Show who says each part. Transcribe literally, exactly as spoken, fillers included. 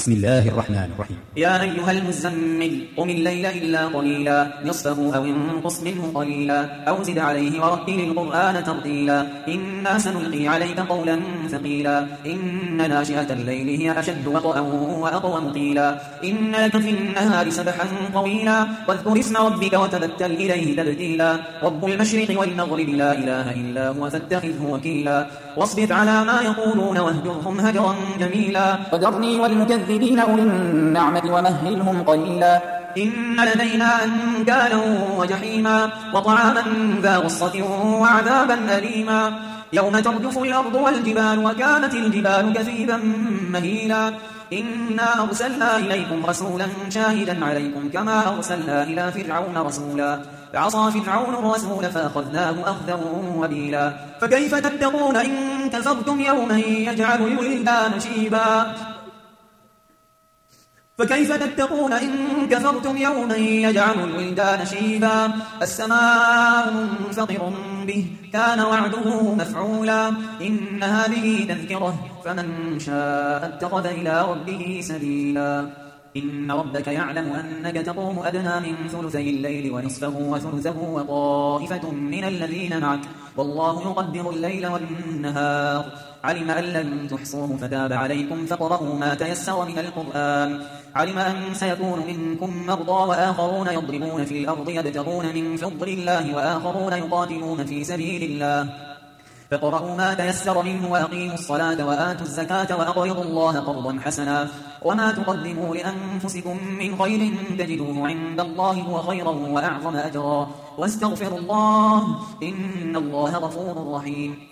Speaker 1: بسم الله الرحمن الرحيم.
Speaker 2: يا أيها المزمل قم الليل إلا قليلا نصفه أو انقص منه قليلا أو زد عليه ورتل القرآن ترتيلا إنا سنلقي عليك قولا ثقيلا إن ناشئة الليل هي أشد وطئا وأقوم قيلا إن لك في النهار سبحا طويلا واذكر اسم ربك وتبتل إليه تبتيلا رب المشرق والمغرب لا إله إلا هو فاتخذه وكيلا واصبر على ما يقولون واهجرهم هجرا جميلا
Speaker 3: وذرني والمكذبين أولي النعمة ومهلهم قليلا
Speaker 2: إن لدينا أنكالا وجحيما وطعاما ذا غصة وعذابا أليما يوم ترجف الأرض والجبال وكانت الجبال كثيبا مهيلا إنا أرسلنا إليكم رسولا شاهدا عليكم كما أرسلنا إلى فرعون رسولا فعصى فرعون الرسول فأخذناه أخذا وبيلا فكيف تتقون إن كفرتم يوما يجعل الولدان شيبا فكيف تتقون إن كفرتم يوما يجعل الولدان شيبا السماء منفطر به كان وعده مفعولا إن هذه تذكرة فمن شاء اتخذ إلى ربه سبيلا إن ربك يعلم أنك تقوم أدنى من ثلثي الليل ونصفه وثلثه وطائفة من الذين معك والله يقدر الليل والنهار علم أن لن تحصوه فتاب عليكم فاقرؤوا ما تيسر من القرآن علم أن سيكون منكم مرضى وآخرون يضربون في الأرض يبتغون من فضل الله وآخرون يقاتلون في سبيل الله فاقرؤوا ما تيسر منه وأقيموا الصلاة وآتوا الزكاة وأقرضوا الله قرضا حسنا وما تقدموا لأنفسكم من خير تجدوه عند الله هو خيرا وأعظم أجرا واستغفروا الله إن الله غفور رحيم